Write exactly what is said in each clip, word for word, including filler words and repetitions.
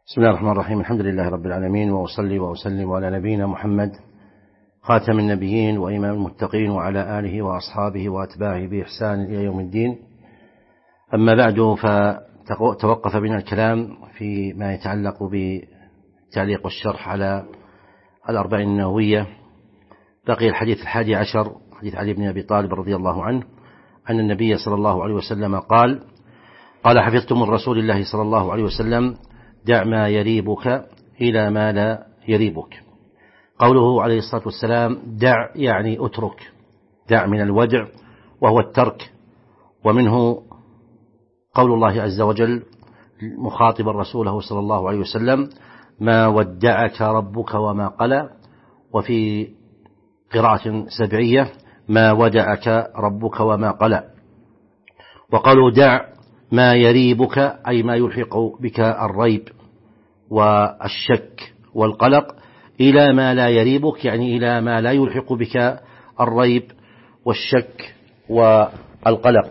بسم الله الرحمن الرحيم. الحمد لله رب العالمين، وأصلي وأسلم على نبينا محمد خاتم النبيين وإمام المتقين وعلى آله وأصحابه وأتباعه بإحسان إلى يوم الدين. أما بعد، فتوقف بنا الكلام فيما يتعلق بتعليق الشرح على الأربعين النووية. بقي الحديث الحادي عشر، حديث علي بن أبي طالب رضي الله عنه أن النبي صلى الله عليه وسلم قال قال حفظت من رسول الله صلى الله عليه وسلم: دع ما يريبك إلى ما لا يريبك. قوله عليه الصلاة والسلام دع يعني أترك، دع من الودع وهو الترك، ومنه قول الله عز وجل مخاطبا رسوله صلى الله عليه وسلم: ما ودعك ربك وما قلى. وفي قراءة سبعية: ما ودعك ربك وما قلى. وقالوا دع ما يريبك أي ما يلحق بك الريب والشك والقلق إلى ما لا يريبك، يعني إلى ما لا يلحق بك الريب والشك والقلق.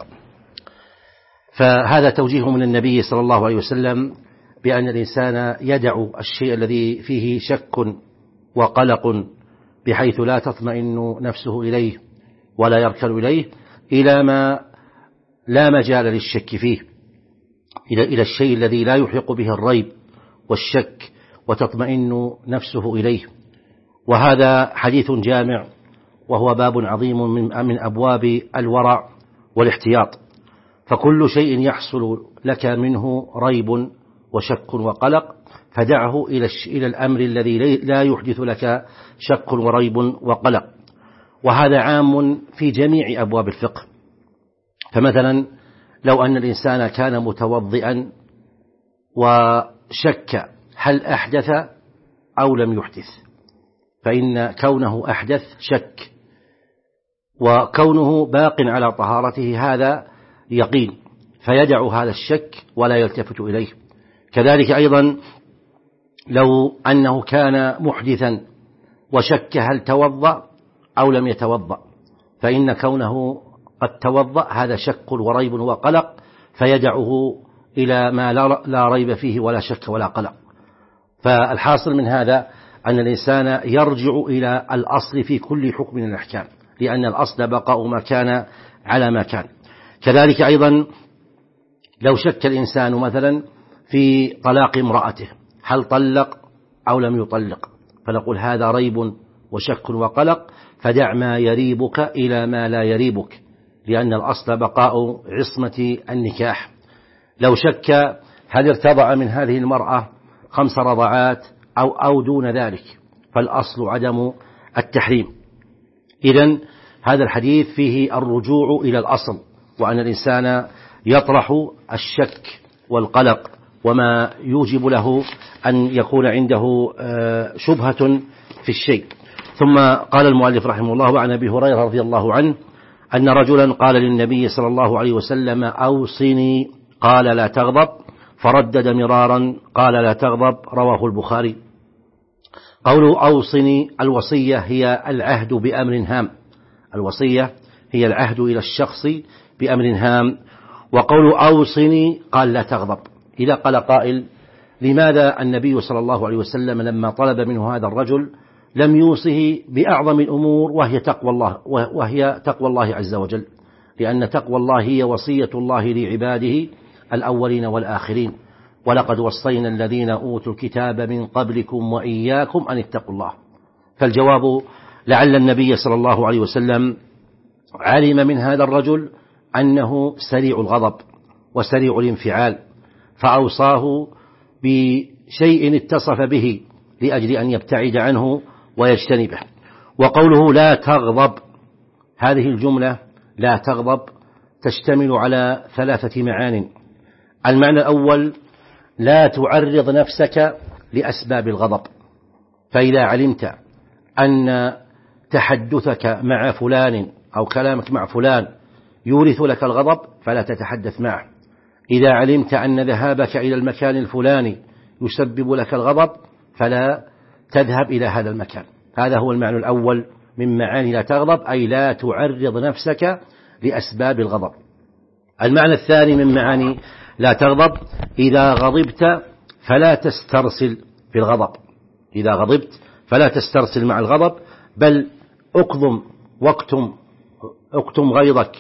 فهذا توجيه من النبي صلى الله عليه وسلم بأن الإنسان يدع الشيء الذي فيه شك وقلق بحيث لا تطمئن نفسه إليه ولا يركن إليه، إلى ما لا مجال للشك فيه، إلى الشيء الذي لا يلحق به الريب والشك وتطمئن نفسه إليه. وهذا حديث جامع، وهو باب عظيم من أبواب الورع والاحتياط. فكل شيء يحصل لك منه ريب وشك وقلق فدعه إلى الأمر الذي لا يحدث لك شك وريب وقلق. وهذا عام في جميع أبواب الفقه. فمثلا لو أن الإنسان كان متوضئا وشك هل أحدث أو لم يحدث، فإن كونه أحدث شك، وكونه باق على طهارته هذا يقين، فيدع هذا الشك ولا يلتفت إليه. كذلك أيضا لو أنه كان محدثا وشك هل توضأ أو لم يتوضأ، فإن كونه قد توضأ هذا شك وريب وقلق، فيدعه إلى ما لا ريب فيه ولا شك ولا قلق. فالحاصل من هذا أن الإنسان يرجع إلى الأصل في كل حكم من الأحكام، لأن الأصل بقاء ما كان على ما كان. كذلك أيضا لو شك الإنسان مثلا في طلاق امرأته هل طلق أو لم يطلق، فنقول هذا ريب وشك وقلق، فدع ما يريبك إلى ما لا يريبك، لأن الأصل بقاء عصمة النكاح. لو شك هل ارتضع من هذه المرأة خمس رضعات أو, أو دون ذلك، فالأصل عدم التحريم. إذن هذا الحديث فيه الرجوع إلى الأصل، وأن الإنسان يطرح الشك والقلق وما يوجب له أن يكون عنده شبهة في الشيء. ثم قال المؤلف رحمه الله: عن أبي هريرة رضي الله عنه أن رجلا قال للنبي صلى الله عليه وسلم: أوصني، قال: لا تغضب، فردد مرارا قال: لا تغضب، رواه البخاري. قوله أوصني، الوصية هي العهد بأمر هام، الوصية هي العهد إلى الشخص بأمر هام. وقوله أوصني قال: لا تغضب. إذا قال قائل: لماذا النبي صلى الله عليه وسلم لما طلب منه هذا الرجل لم يوصه بأعظم الأمور وهي تقوى الله وهي تقوى الله عز وجل؟ لأن تقوى الله هي وصية الله لعباده الأولين والآخرين: ولقد وصينا الذين أوتوا الكتاب من قبلكم وإياكم أن اتقوا الله. فالجواب لعل النبي صلى الله عليه وسلم علم من هذا الرجل أنه سريع الغضب وسريع الانفعال، فأوصاه بشيء اتصف به لأجل أن يبتعد عنه ويجتنبه. وقوله لا تغضب، هذه الجملة لا تغضب تشتمل على ثلاثة معان. المعنى الأول: لا تعرض نفسك لأسباب الغضب، فإذا علمت أن تحدثك مع فلان أو كلامك مع فلان يورث لك الغضب فلا تتحدث معه. إذا علمت أن ذهابك إلى المكان الفلاني يسبب لك الغضب فلا تذهب إلى هذا المكان. هذا هو المعنى الأول من معاني لا تغضب، أي لا تعرض نفسك لأسباب الغضب. المعنى الثاني من معاني لا تغضب: إذا غضبت فلا تسترسل في الغضب. إذا غضبت فلا تسترسل مع الغضب، بل اكظم واكتم اكتم غيظك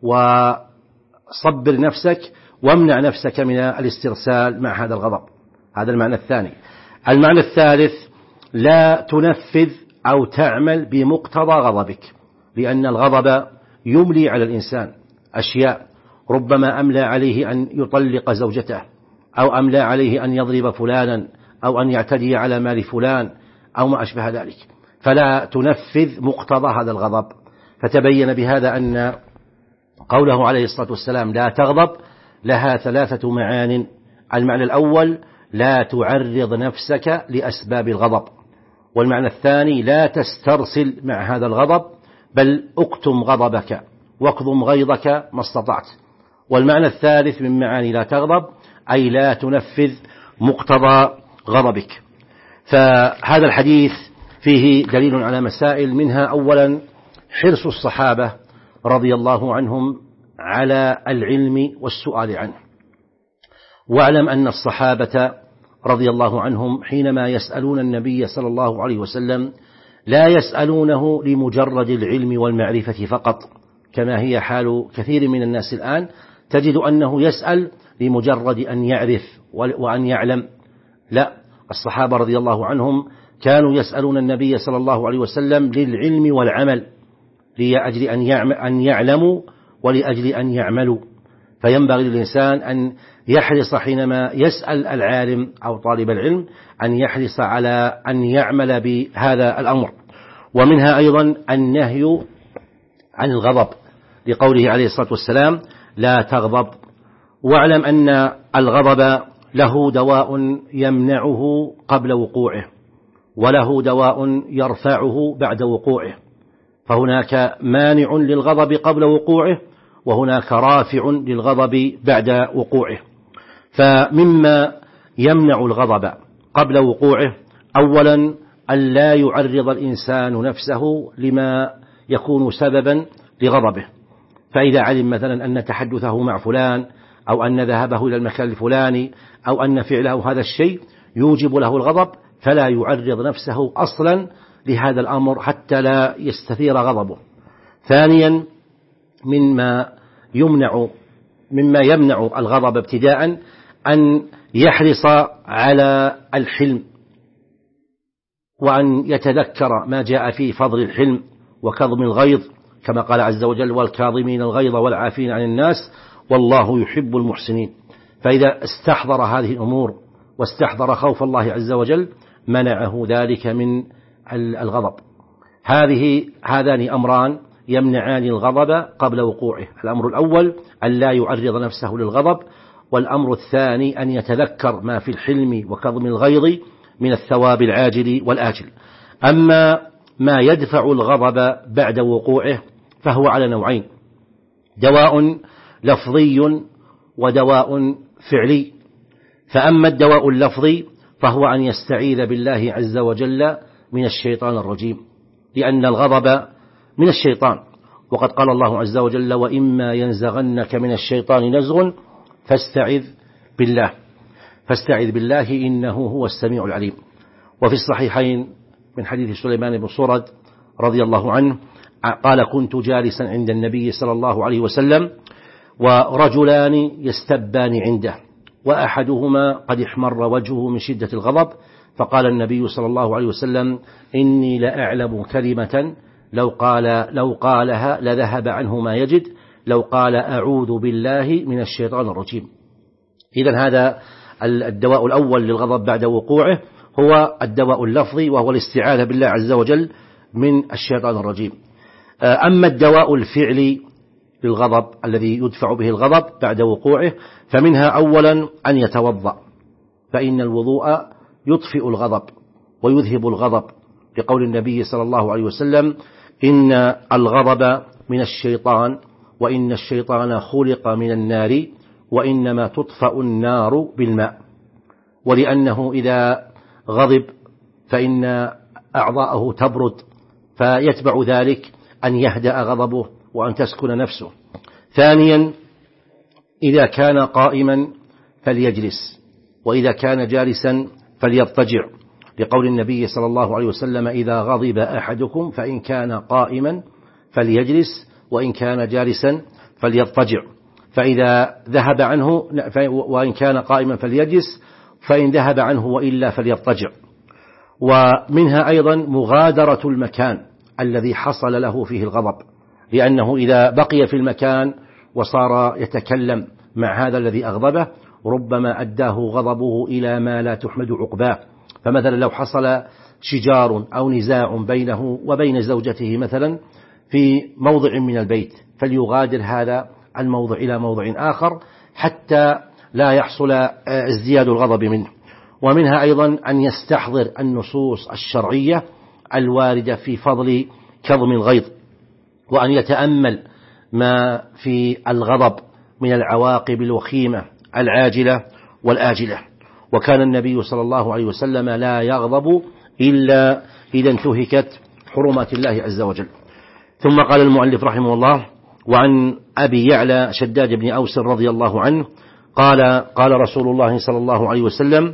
وصبر نفسك وامنع نفسك من الاسترسال مع هذا الغضب. هذا المعنى الثاني. المعنى الثالث: لا تنفذ أو تعمل بمقتضى غضبك، لأن الغضب يملي على الإنسان أشياء، ربما أملى عليه أن يطلق زوجته، أو أملى عليه أن يضرب فلانا، أو أن يعتدي على مال فلان، أو ما أشبه ذلك. فلا تنفذ مقتضى هذا الغضب. فتبين بهذا أن قوله عليه الصلاة والسلام لا تغضب لها ثلاثة معان. المعنى الأول: لا تعرض نفسك لأسباب الغضب. والمعنى الثاني: لا تسترسل مع هذا الغضب، بل اكتم غضبك واكظم غيظك ما استطعت. والمعنى الثالث من معاني لا تغضب أي لا تنفذ مقتضى غضبك. فهذا الحديث فيه دليل على مسائل، منها أولا حرص الصحابة رضي الله عنهم على العلم والسؤال عنه. واعلم أن الصحابة رضي الله عنهم حينما يسألون النبي صلى الله عليه وسلم لا يسألونه لمجرد العلم والمعرفة فقط، كما هي حال كثير من الناس الآن، تجد أنه يسأل لمجرد أن يعرف وأن يعلم. لا، الصحابة رضي الله عنهم كانوا يسألون النبي صلى الله عليه وسلم للعلم والعمل، لأجل أن يعلموا ولأجل أن يعملوا. فينبغي للإنسان أن يحرص حينما يسأل العالم أو طالب العلم أن يحرص على أن يعمل بهذا الأمر. ومنها أيضا النهي عن الغضب، لقوله عليه الصلاة والسلام لا تغضب. واعلم أن الغضب له دواء يمنعه قبل وقوعه، وله دواء يرفعه بعد وقوعه. فهناك مانع للغضب قبل وقوعه، وهناك رافع للغضب بعد وقوعه. فمما يمنع الغضب قبل وقوعه أولا أن لا يعرض الإنسان نفسه لما يكون سببا لغضبه. فإذا علم مثلا أن تحدثه مع فلان، أو أن ذهابه إلى المكان الفلاني، أو أن فعله هذا الشيء يوجب له الغضب، فلا يعرض نفسه أصلا لهذا الأمر حتى لا يستثير غضبه. ثانيا مما يمنع مما يمنع الغضب ابتداء أن يحرص على الحلم، وأن يتذكر ما جاء في فضل الحلم وكظم الغيظ، كما قال عز وجل والكاظمين الغيظ والعافين عن الناس والله يحب المحسنين. فإذا استحضر هذه الأمور واستحضر خوف الله عز وجل منعه ذلك من الغضب. هذه هذان أمران يمنعان الغضب قبل وقوعه. الأمر الأول أن لا يعرض نفسه للغضب، والأمر الثاني أن يتذكر ما في الحلم وكظم الغيظ من الثواب العاجل والآجل. أما ما يدفع الغضب بعد وقوعه فهو على نوعين: دواء لفظي ودواء فعلي. فأما الدواء اللفظي فهو أن يستعيذ بالله عز وجل من الشيطان الرجيم، لأن الغضب من الشيطان، وقد قال الله عز وجل وإما ينزغنك من الشيطان نزغ فاستعذ بالله فاستعذ بالله إنه هو السميع العليم. وفي الصحيحين من حديث سليمان بن صرد رضي الله عنه قال كنت جالسا عند النبي صلى الله عليه وسلم ورجلان يستبان عنده، وأحدهما قد احمر وجهه من شدة الغضب، فقال النبي صلى الله عليه وسلم إني لأعلم كلمة لو قال لو قالها لذهب عنه ما يجد، لو قال أعوذ بالله من الشيطان الرجيم. إذن هذا الدواء الأول للغضب بعد وقوعه هو الدواء اللفظي، وهو الاستعاذة بالله عز وجل من الشيطان الرجيم. أما الدواء الفعلي للغضب الذي يدفع به الغضب بعد وقوعه فمنها أولا أن يتوضأ، فإن الوضوء يطفئ الغضب ويذهب الغضب، لقول النبي صلى الله عليه وسلم إن الغضب من الشيطان وإن الشيطان خلق من النار وإنما تطفأ النار بالماء. ولأنه إذا غضب فإن أعضاءه تبرد، فيتبع ذلك أن يهدأ غضبه وأن تسكن نفسه. ثانيا إذا كان قائما فليجلس، وإذا كان جالسا فليضطجع، لقول النبي صلى الله عليه وسلم: إذا غضب أحدكم فإن كان قائما فليجلس وإن كان جالسا فليضطجع، فإذا ذهب عنه وإن كان قائما فليجلس، فإن ذهب عنه وإلا فليضطجع. ومنها أيضا مغادرة المكان الذي حصل له فيه الغضب، لأنه إذا بقي في المكان وصار يتكلم مع هذا الذي أغضبه ربما أداه غضبه إلى ما لا تحمد عقباه. فمثلا لو حصل شجار أو نزاع بينه وبين زوجته مثلا في موضع من البيت، فليغادر هذا الموضع إلى موضع آخر حتى لا يحصل ازدياد الغضب منه. ومنها أيضا أن يستحضر النصوص الشرعية الواردة في فضل كظم الغيظ، وأن يتأمل ما في الغضب من العواقب الوخيمة العاجلة والآجلة. وكان النبي صلى الله عليه وسلم لا يغضب إلا إذا انتهكت حرمات الله عز وجل. ثم قال المؤلف رحمه الله: وعن أبي يعلى شداد بن أوس رضي الله عنه قال: قال رسول الله صلى الله عليه وسلم: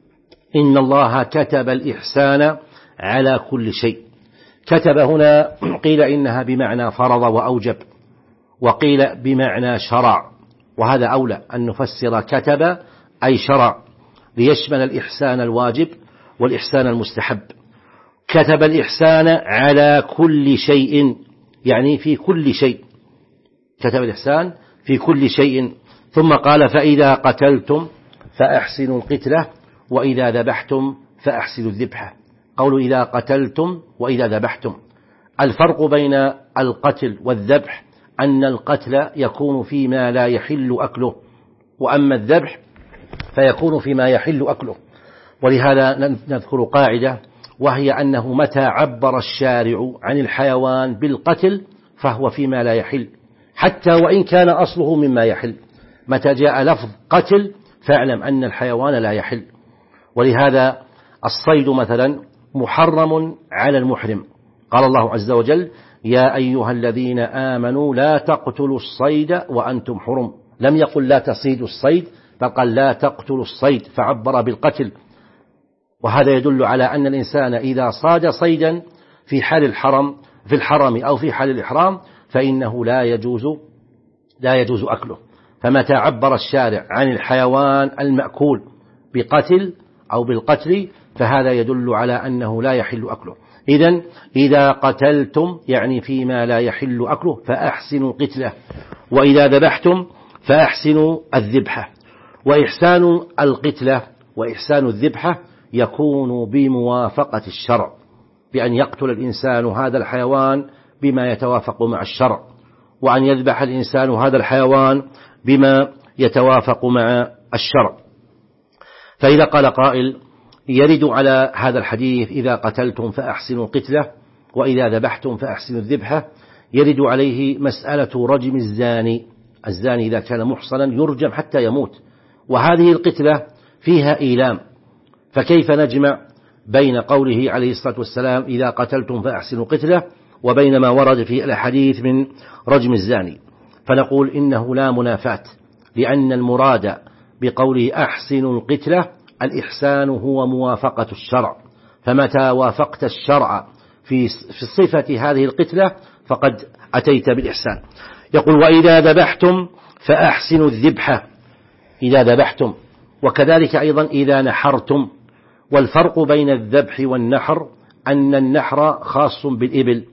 إن الله كتب الإحسان على كل شيء. كتب هنا قيل إنها بمعنى فرض وأوجب، وقيل بمعنى شرع، وهذا أولى أن نفسر كتب أي شرع، ليشمل الإحسان الواجب والإحسان المستحب. كتب الإحسان على كل شيء، يعني في كل شيء، كتب الإحسان في كل شيء. ثم قال: فإذا قتلتم فأحسنوا القتلة وإذا ذبحتم فأحسنوا الذبحة. قولوا إذا قتلتم وإذا ذبحتم، الفرق بين القتل والذبح أن القتل يكون فيما لا يحل أكله، وأما الذبح فيكون فيما يحل أكله. ولهذا نذكر قاعدة، وهي أنه متى عبر الشارع عن الحيوان بالقتل فهو فيما لا يحل، حتى وإن كان أصله مما يحل. متى جاء لفظ قتل فاعلم أن الحيوان لا يحل. ولهذا الصيد مثلا محرم على المحرم، قال الله عز وجل: يا أيها الذين آمنوا لا تقتلوا الصيد وأنتم حرم. لم يقل لا تصيدوا الصيد، فقال لا تقتلوا الصيد، فعبر بالقتل. وهذا يدل على أن الإنسان إذا صاد صيدا في حال الحرم في الحرم أو في حال الإحرام فإنه لا يجوز لا يجوز أكله. فمتى عبر الشارع عن الحيوان المأكول بقتل أو بالقتل فهذا يدل على أنه لا يحل أكله. إذن إذا قتلتم يعني فيما لا يحل أكله فأحسنوا القتلة، وإذا ذبحتم فأحسنوا الذبحة. وإحسان القتلة وإحسان الذبحة يكون بموافقة الشرع، بأن يقتل الإنسان هذا الحيوان بما يتوافق مع الشرع، وأن يذبح الإنسان هذا الحيوان بما يتوافق مع الشرع. فإذا قال قائل يرد على هذا الحديث إذا قتلتم فأحسنوا القتلة وإذا ذبحتم فأحسنوا الذبحة، يرد عليه مسألة رجم الزاني. الزاني إذا كان محصنا يرجم حتى يموت، وهذه القتلة فيها إيلام، فكيف نجمع بين قوله عليه الصلاة والسلام إذا قتلتم فأحسنوا القتلة وبين ما ورد في الحديث من رجم الزاني؟ فنقول إنه لا منافاة، لأن المراد بقوله أحسنوا القتلة الإحسان هو موافقة الشرع، فمتى وافقت الشرع في صفة هذه القتلة فقد أتيت بالإحسان. يقول وإذا ذبحتم فأحسنوا الذبحة، إذا ذبحتم، وكذلك أيضا إذا نحرتم. والفرق بين الذبح والنحر أن النحر خاص بالإبل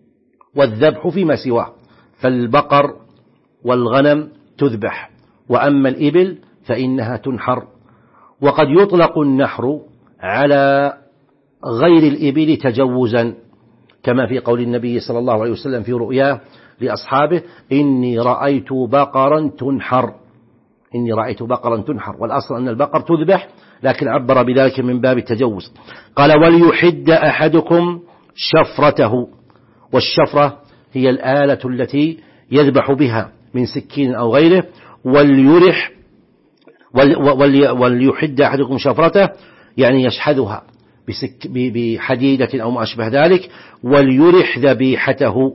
والذبح فيما سواه، فالبقر والغنم تذبح، وأما الإبل فإنها تنحر. وقد يطلق النحر على غير الإبل تجوزا، كما في قول النبي صلى الله عليه وسلم في رؤياه لأصحابه إني رأيت بقرا تنحر، إني رأيت بقرا تنحر، والأصل أن البقر تذبح، لكن عبر بذلك من باب التجوز. قال وليحد أحدكم شفرته، والشفرة هي الآلة التي يذبح بها من سكين أو غيره. وليرح وليحد أحدكم شفرته يعني يشحذها بحديدة أو ما أشبه ذلك، وليرح ذبيحته.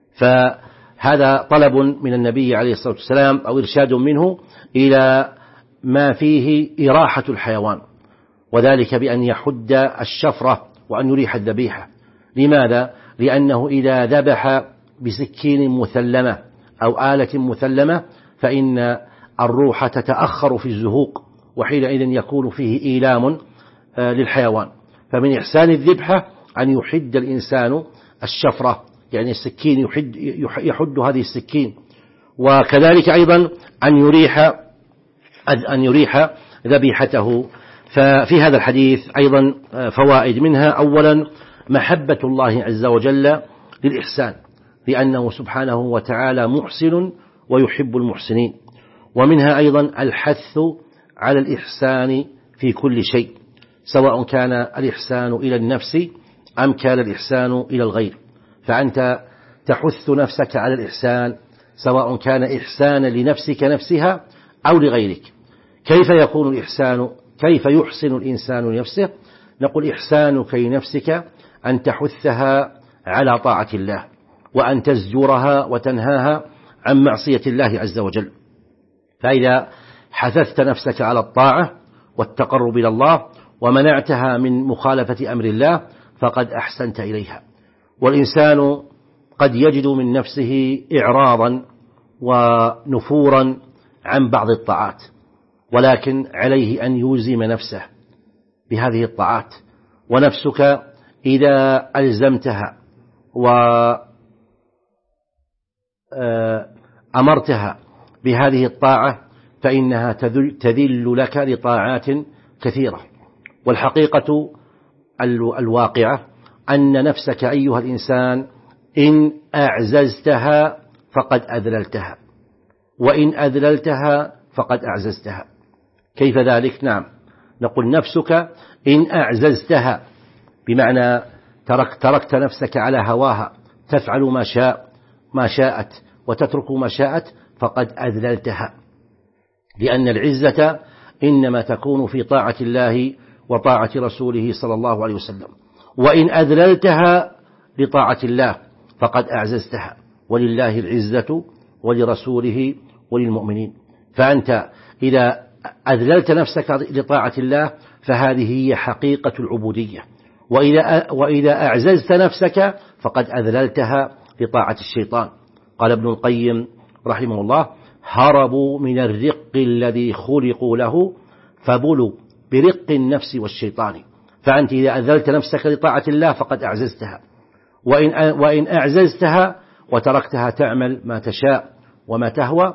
فهذا طلب من النبي عليه الصلاة والسلام أو إرشاد منه إلى ما فيه إراحة الحيوان، وذلك بأن يحد الشفرة وأن يريح الذبيحة. لماذا؟ لأنه إذا ذبح بسكين مثلمة أو آلة مثلمة فإن الروح تتأخر في الزهوق، وحينئذ يكون فيه إيلام للحيوان. فمن إحسان الذبحة أن يحد الإنسان الشفرة، يعني السكين يحد, يحد هذه السكين، وكذلك أيضا أن يريح أن يريح ذبيحته. ففي هذا الحديث أيضا فوائد، منها أولا محبة الله عز وجل للإحسان، لأنه سبحانه وتعالى محسن ويحب المحسنين. ومنها أيضا الحث على الإحسان في كل شيء، سواء كان الإحسان إلى النفس أم كان الإحسان إلى الغير، فأنت تحث نفسك على الإحسان سواء كان إحسانا لنفسك نفسها أو لغيرك. كيف يكون الإحسان؟ كيف يحسن الإنسان لنفسه؟ نقول إحسانك لنفسك أن تحثها على طاعة الله، وأن تزجرها وتنهاها عن معصية الله عز وجل. فإذا حثثت نفسك على الطاعة والتقرب إلى الله ومنعتها من مخالفة أمر الله فقد أحسنت إليها. والإنسان قد يجد من نفسه إعراضا ونفورا عن بعض الطاعات، ولكن عليه أن يلزم نفسه بهذه الطاعات. ونفسك إذا ألزمتها وأمرتها بهذه الطاعة فإنها تذل لك لطاعات كثيرة. والحقيقة الواقعة أن نفسك أيها الإنسان إن أعززتها فقد أذللتها، وإن أذللتها فقد أعززتها. كيف ذلك؟ نعم، نقول نفسك إن أعززتها بمعنى ترك تركت نفسك على هواها تفعل ما شاء ما شاءت وتترك ما شاءت فقد أذللتها، لأن العزة إنما تكون في طاعة الله وطاعة رسوله صلى الله عليه وسلم. وإن أذللتها لطاعة الله فقد أعززتها، ولله العزة ولرسوله وللمؤمنين. فأنت إذا أذللت نفسك لطاعة الله فهذه هي حقيقة العبودية، وإذا وإذا أعززت نفسك فقد أذللتها لطاعة الشيطان. قال ابن القيم رحمه الله: هربوا من الرق الذي خلقوا له فبلوا برق النفس والشيطان. فأنت إذا أذلت نفسك لطاعة الله فقد أعززتها، وإن وإن أعززتها وتركتها تعمل ما تشاء وما تهوى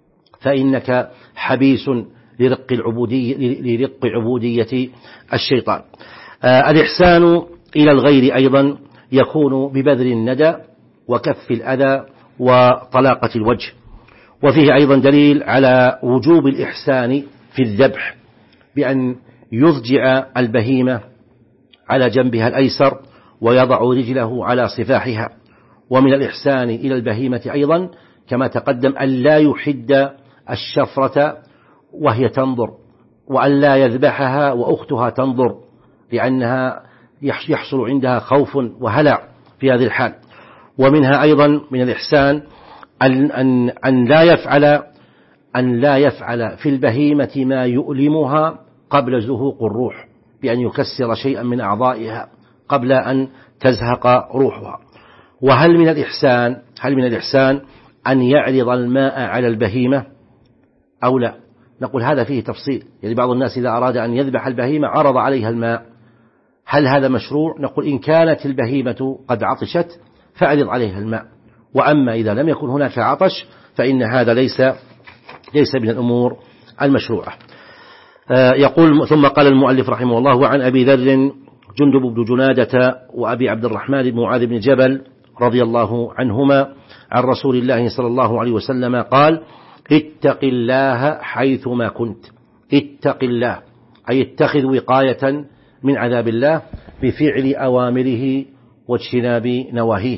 فإنك حبيس لرق العبودية لرق عبودية الشيطان. آه الإحسان إلى الغير أيضا يكون ببذل الندى وكف الأذى وطلاقة الوجه. وفيه أيضا دليل على وجوب الإحسان في الذبح، بأن يضجع البهيمة على جنبها الأيسر ويضع رجله على صفاحها. ومن الإحسان إلى البهيمة أيضا كما تقدم أن لا يحد الشفرة وهي تنظر، وأن لا يذبحها وأختها تنظر، لأنها يحصل عندها خوف وهلع في هذه الحال. ومنها أيضا من الإحسان أن, أن, أن لا يفعل أن لا يفعل في البهيمة ما يؤلمها قبل زهوق الروح، بأن يكسر شيئا من أعضائها قبل أن تزهق روحها. وهل من الإحسان هل من الإحسان أن يعرض الماء على البهيمة أو لا؟ نقول هذا فيه تفصيل، يعني بعض الناس إذا أراد أن يذبح البهيمة عرض عليها الماء، هل هذا مشروع؟ نقول إن كانت البهيمة قد عطشت فأعرض عليها الماء، وأما إذا لم يكن هناك عطش فإن هذا ليس ليس من الأمور المشروعة. يقول ثم قال المؤلف رحمه الله: وعن أبي ذر جندب بن جنادة وأبي عبد الرحمن بن معاذ بن جبل رضي الله عنهما عن رسول الله صلى الله عليه وسلم قال: اتق الله حيثما كنت. اتق الله أي اتخذ وقاية من عذاب الله بفعل أوامره واجتناب نواهيه.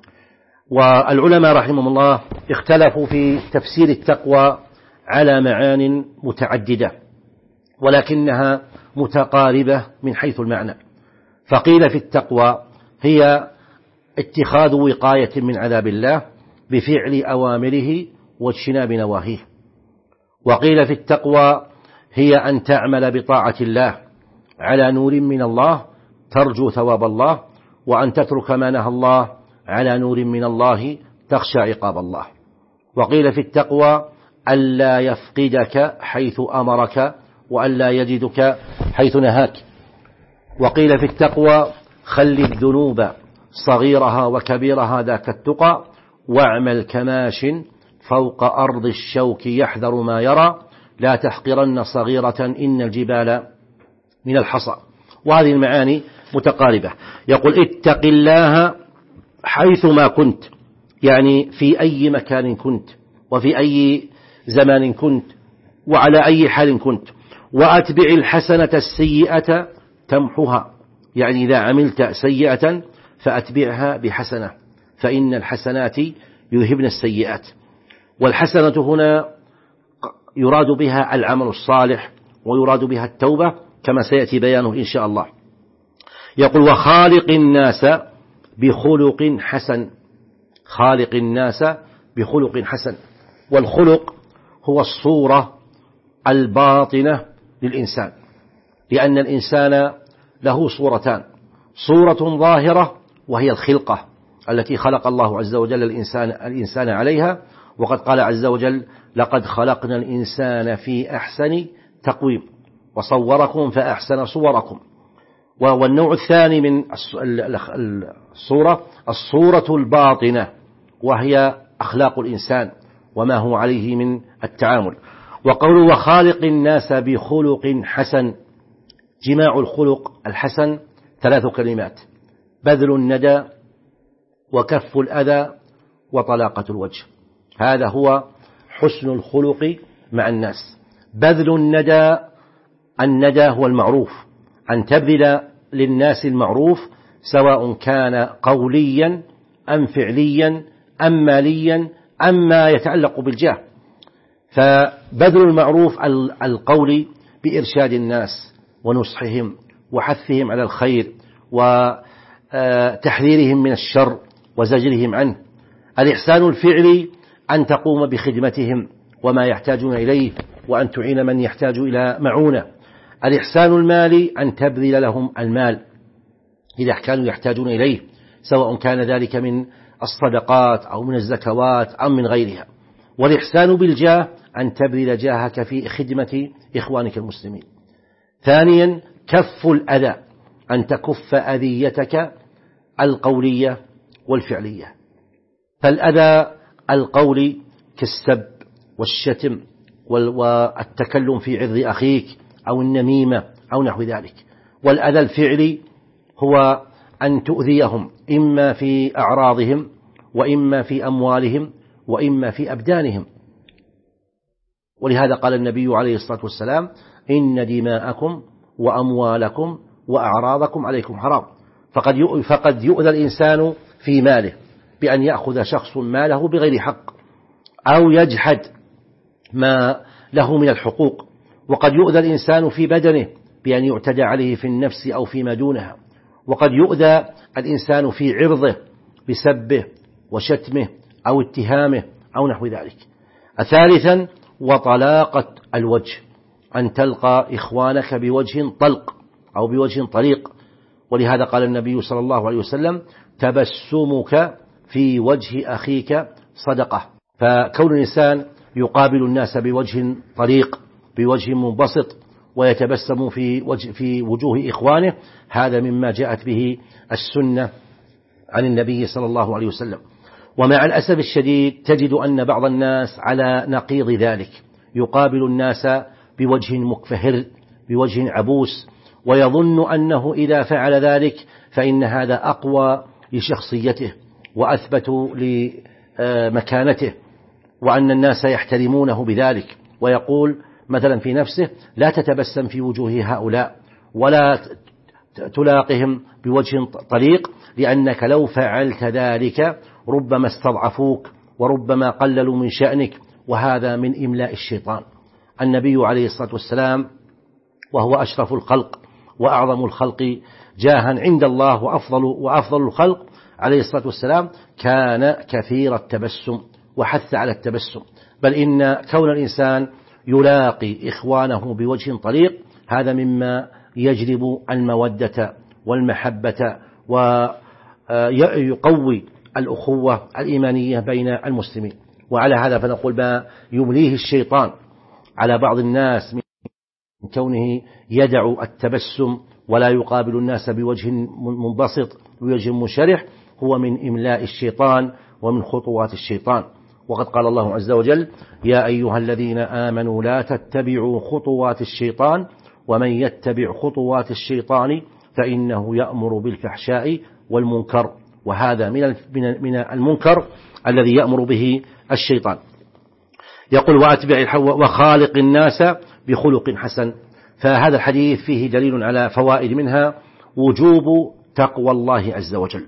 والعلماء رحمهم الله اختلفوا في تفسير التقوى على معان متعددة، ولكنها متقاربة من حيث المعنى. فقيل في التقوى هي اتخاذ وقاية من عذاب الله بفعل أوامره واجتناب نواهيه. وقيل في التقوى هي أن تعمل بطاعة الله على نور من الله ترجو ثواب الله، وأن تترك ما نهى الله على نور من الله تخشى عقاب الله. وقيل في التقوى ألا يفقدك حيث أمرك وألا يجدك حيث نهاك. وقيل في التقوى خل الذنوب صغيرها وكبيرها ذاك التقى، واعمل كماش فوق أرض الشوك يحذر ما يرى، لا تحقرن صغيرة إن الجبال من الحصى. وهذه المعاني متقاربة. يقول اتق الله حيث ما كنت، يعني في أي مكان كنت وفي أي زمان كنت وعلى أي حال كنت، وأتبع الحسنة السيئة تمحها، يعني إذا عملت سيئة فأتبعها بحسنة، فإن الحسنات يذهبن السيئات. والحسنة هنا يراد بها العمل الصالح ويراد بها التوبة كما سيأتي بيانه إن شاء الله. يقول وخالق الناس بخلق حسن، خالق الناس بخلق حسن. والخلق هو الصورة الباطنة للإنسان، لأن الإنسان له صورتان: صورة ظاهرة وهي الخلقة التي خلق الله عز وجل الإنسان, الإنسان عليها، وقد قال عز وجل لقد خلقنا الإنسان في أحسن تقويم وصوركم فأحسن صوركم. والنوع الثاني من الصورة الصورة الباطنة، وهي أخلاق الإنسان وما هو عليه من التعامل. وقوله وخالق الناس بخلق حسن، جماع الخلق الحسن ثلاث كلمات: بذل الندى وكف الأذى وطلاقة الوجه. هذا هو حسن الخلق مع الناس. بذل الندى، الندى هو المعروف، أن تبذل للناس المعروف سواء كان قوليا أم فعليا أم ماليا أم ما يتعلق بالجاه. فبذل المعروف القولي بإرشاد الناس ونصحهم وحثهم على الخير وتحذيرهم من الشر وزجرهم عنه. الإحسان الفعلي أن تقوم بخدمتهم وما يحتاجون إليه، وأن تعين من يحتاج إلى معونة. الإحسان المالي أن تبذل لهم المال إذا كانوا يحتاجون إليه، سواء كان ذلك من الصدقات أو من الزكوات أو من غيرها. والإحسان بالجاه أن تبذل جاهك في خدمة إخوانك المسلمين. ثانيا كف الأذى، أن تكف أذيتك القولية والفعلية. فالأذى القولي كالسب والشتم والتكلم في عرض أخيك أو النميمة أو نحو ذلك. والأذى الفعلي هو أن تؤذيهم إما في أعراضهم وإما في أموالهم وإما في أبدانهم. ولهذا قال النبي عليه الصلاة والسلام إن دماءكم وأموالكم وأعراضكم عليكم حرام. فقد فقد يؤذى الإنسان في ماله بأن يأخذ شخص ماله بغير حق أو يجحد ما له من الحقوق، وقد يؤذى الإنسان في بدنه بأن يعتدى عليه في النفس أو فيما دونها، وقد يؤذى الإنسان في عرضه بسبه وشتمه أو اتهامه أو نحو ذلك. ثالثا وطلاقة الوجه، أن تلقى إخوانك بوجه طلق أو بوجه طليق. ولهذا قال النبي صلى الله عليه وسلم تبسمك في وجه أخيك صدقة. فكون الإنسان يقابل الناس بوجه طليق بوجه منبسط ويتبسم في وجه في وجوه إخوانه، هذا مما جاءت به السنة عن النبي صلى الله عليه وسلم. ومع الأسف الشديد تجد أن بعض الناس على نقيض ذلك، يقابل الناس بوجه مكفهر بوجه عبوس، ويظن أنه إذا فعل ذلك فإن هذا أقوى لشخصيته وأثبت لمكانته، وأن الناس يحترمونه بذلك، ويقول مثلا في نفسه لا تتبسم في وجوه هؤلاء ولا تلاقهم بوجه طليق، لأنك لو فعلت ذلك ربما استضعفوك وربما قللوا من شأنك، وهذا من إملاء الشيطان. النبي عليه الصلاة والسلام وهو أشرف الخلق وأعظم الخلق جاها عند الله وأفضل, وأفضل الخلق عليه الصلاة والسلام كان كثير التبسم وحث على التبسم، بل إن كون الإنسان يلاقي إخوانه بوجه طليق، هذا مما يجلب المودة والمحبة ويقوي الأخوة الإيمانية بين المسلمين. وعلى هذا فنقول ما يمليه الشيطان على بعض الناس من كونه يدع التبسم ولا يقابل الناس بوجه منبسط بوجه منشرح هو من إملاء الشيطان ومن خطوات الشيطان. وقد قال الله عز وجل: يا أيها الذين آمنوا لا تتبعوا خطوات الشيطان ومن يتبع خطوات الشيطان فإنه يأمر بالفحشاء والمنكر. وهذا من من المنكر الذي يأمر به الشيطان. يقول: وأتبع وخالق الناس بخلق حسن. فهذا الحديث فيه دليل على فوائد، منها وجوب تقوى الله عز وجل،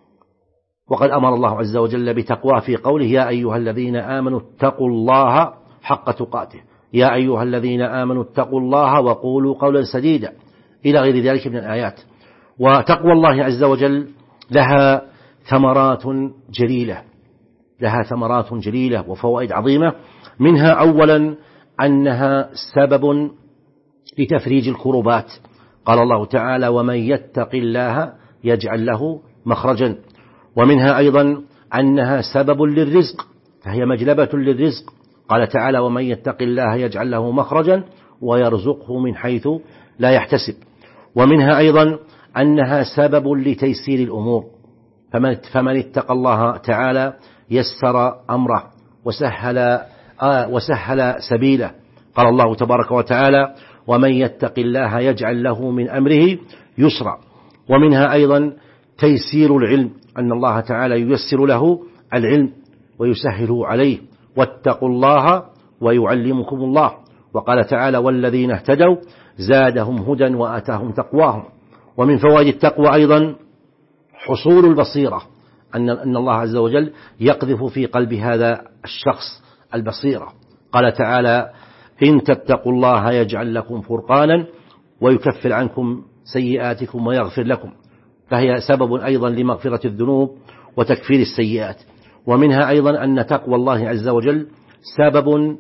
وقد أمر الله عز وجل بتقواه في قوله: يا أيها الذين آمنوا اتقوا الله حق تقاته، يا أيها الذين آمنوا اتقوا الله وقولوا قولا سديدا، إلى غير ذلك من الآيات. وتقوى الله عز وجل لها ثمرات جليلة لها ثمرات جليلة وفوائد عظيمة، منها أولا أنها سبب لتفريج الكربات. قال الله تعالى: ومن يتق الله يجعل له مخرجا. ومنها أيضا أنها سبب للرزق، فهي مجلبة للرزق. قال تعالى: ومن يتق الله يجعل له مخرجا ويرزقه من حيث لا يحتسب. ومنها أيضا أنها سبب لتيسير الأمور، فمن, فمن اتقى الله تعالى يسر أمره وسهل, آه وسهل سبيله. قال الله تبارك وتعالى: ومن يتق الله يجعل له من أمره يسرا. ومنها أيضا تيسير العلم، أن الله تعالى ييسر له العلم ويسهله عليه. واتقوا الله ويعلمكم الله. وقال تعالى: والذين اهتدوا زادهم هدى وآتاهم تقواهم. ومن فوائد التقوى أيضا حصول البصيرة، أن أن الله عز وجل يقذف في قلب هذا الشخص البصيرة. قال تعالى: إن تتقوا الله يجعل لكم فرقانا ويكفر عنكم سيئاتكم ويغفر لكم. فهي سبب أيضا لمغفرة الذنوب وتكفير السيئات. ومنها أيضا أن تقوى الله عز وجل سبب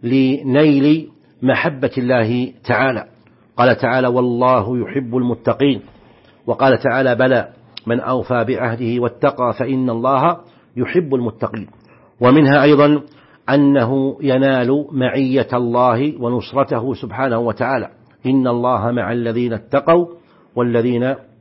لنيل محبة الله تعالى. قال تعالى: والله يحب المتقين. وقال تعالى: بلى من أوفى بعهده واتقى فإن الله يحب المتقين. ومنها أيضا أنه ينال معية الله ونصرته سبحانه وتعالى: إن الله مع الذين اتقوا والذين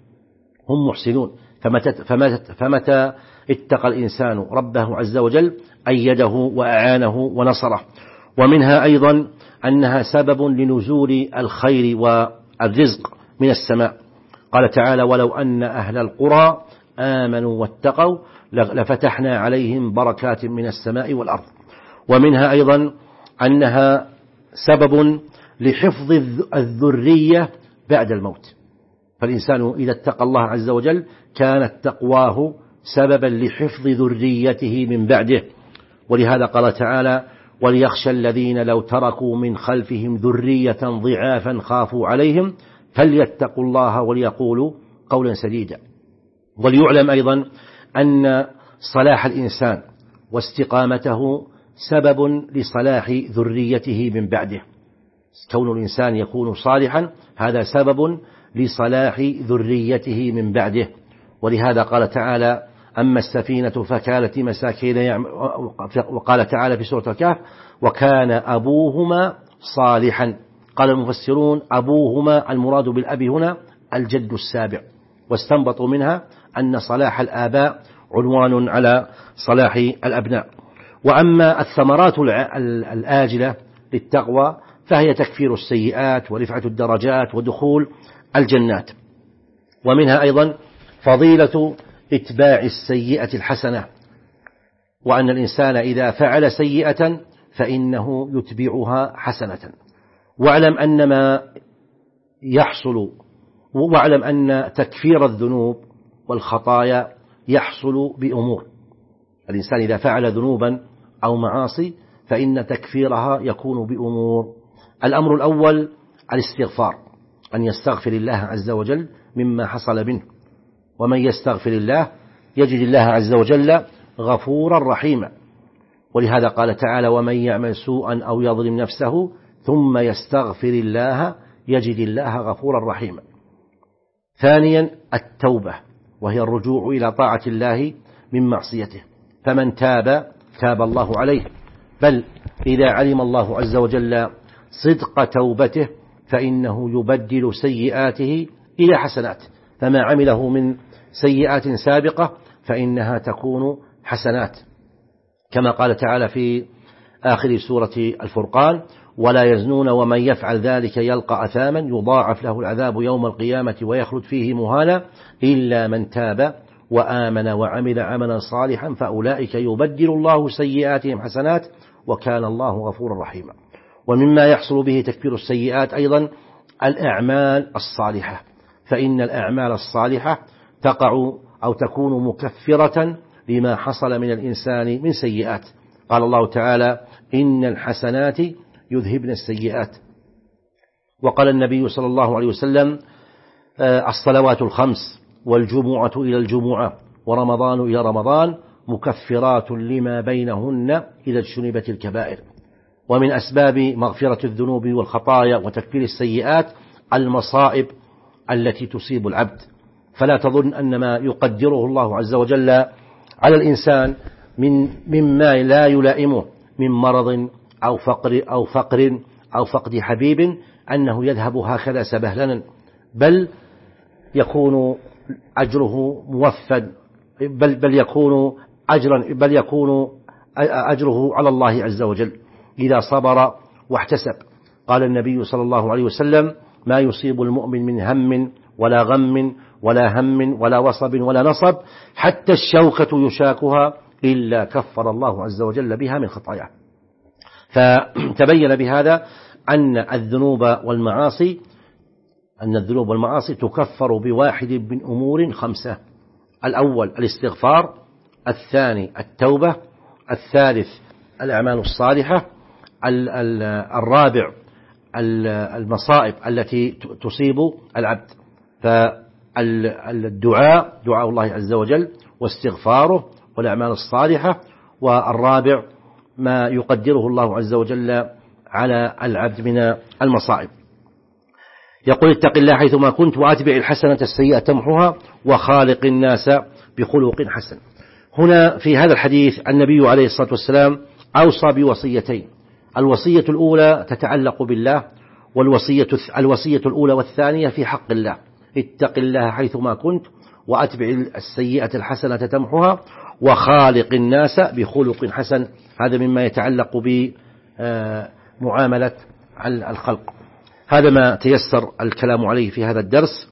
هم محسنون. فمتى, فمتى, فمتى اتقى الإنسان ربه عز وجل أيده وأعانه ونصره. ومنها أيضا أنها سبب لنزول الخير والرزق من السماء. قال تعالى: ولو أن أهل القرى آمنوا واتقوا لفتحنا عليهم بركات من السماء والأرض. ومنها أيضا أنها سبب لحفظ الذرية بعد الموت، فالإنسان إذا اتقى الله عز وجل كانت تقواه سببا لحفظ ذريته من بعده. ولهذا قال تعالى: وليخشى الذين لو تركوا من خلفهم ذرية ضعافا خافوا عليهم فليتقوا الله وليقولوا قولا سديدا. وليعلم أيضا أن صلاح الإنسان واستقامته سبب لصلاح ذريته من بعده. كون الإنسان يكون صالحا هذا سبب لصلاح ذريته من بعده. ولهذا قال تعالى: أما السفينة فكانت مساكين يعم... وقال تعالى في سورة الكهف: وكان أبوهما صالحا. قال المفسرون: أبوهما المراد بالأب هنا الجد السابع، واستنبطوا منها أن صلاح الآباء عنوان على صلاح الأبناء. وأما الثمرات الآجلة للتقوى فهي تكفير السيئات ورفعة الدرجات ودخول الجنات. ومنها أيضا فضيلة إتباع السيئة الحسنة، وأن الإنسان إذا فعل سيئة فإنه يتبعها حسنة. واعلم أن ما يحصل واعلم أن تكفير الذنوب والخطايا يحصل بأمور. الإنسان إذا فعل ذنوبا أو معاصي فإن تكفيرها يكون بأمور. الأمر الأول الاستغفار، أن يستغفر الله عز وجل مما حصل منه، ومن يستغفر الله يجد الله عز وجل غفورا رحيما. ولهذا قال تعالى: ومن يعمل سوءا أو يظلم نفسه ثم يستغفر الله يجد الله غفورا رحيما. ثانيا التوبة، وهي الرجوع إلى طاعة الله من معصيته، فمن تاب تاب الله عليه، بل إذا علم الله عز وجل صدق توبته فإنه يبدل سيئاته إلى حسنات، فما عمله من سيئات سابقة فإنها تكون حسنات، كما قال تعالى في آخر سورة الفرقان: ولا يزنون ومن يفعل ذلك يلقى أثاما يضاعف له العذاب يوم القيامة ويخلد فيه مهانا إلا من تاب وآمن وعمل عملا صالحا فأولئك يبدل الله سيئاتهم حسنات وكان الله غفورا رحيما. ومما يحصل به تكفير السيئات أيضا الأعمال الصالحة، فإن الأعمال الصالحة تقع أو تكون مكفرة لما حصل من الإنسان من سيئات. قال الله تعالى: إن الحسنات يذهبن السيئات. وقال النبي صلى الله عليه وسلم: الصلوات الخمس والجمعة إلى الجمعة ورمضان إلى رمضان مكفرات لما بينهن إذا اجتنبت الكبائر. ومن أسباب مغفرة الذنوب والخطايا وتكفير السيئات المصائب التي تصيب العبد، فلا تظن أن ما يقدره الله عز وجل على الإنسان من مما لا يلائمه من مرض أو فقر أو فقر أو فقد حبيب أنه يذهب هكذا سبهلنا، بل يكون أجره موفد، بل بل يكون أجرا بل يكون أجره على الله عز وجل إذا صبر واحتسب. قال النبي صلى الله عليه وسلم: ما يصيب المؤمن من هم ولا غم ولا هم ولا وصب ولا نصب حتى الشوكة يشاكها إلا كفر الله عز وجل بها من خطاياه. فتبين بهذا أن الذنوب والمعاصي أن الذنوب والمعاصي تكفر بواحد من أمور خمسة: الأول الاستغفار، الثاني التوبة، الثالث الأعمال الصالحة، الرابع المصائب التي تصيب العبد. فالدعاء دعاء الله عز وجل واستغفاره والأعمال الصالحة، والرابع ما يقدره الله عز وجل على العبد من المصائب. يقول: اتق الله حيثما كنت وأتبع الحسنة السيئة تمحها وخالق الناس بخلق حسن. هنا في هذا الحديث النبي عليه الصلاة والسلام أوصى بوصيتين: الوصية الأولى تتعلق بالله، والوصية الوصية الأولى والثانية في حق الله: اتق الله حيثما كنت وأتبع السيئة الحسنة تمحها وخالق الناس بخلق حسن. هذا مما يتعلق بمعاملة الخلق. هذا ما تيسر الكلام عليه في هذا الدرس،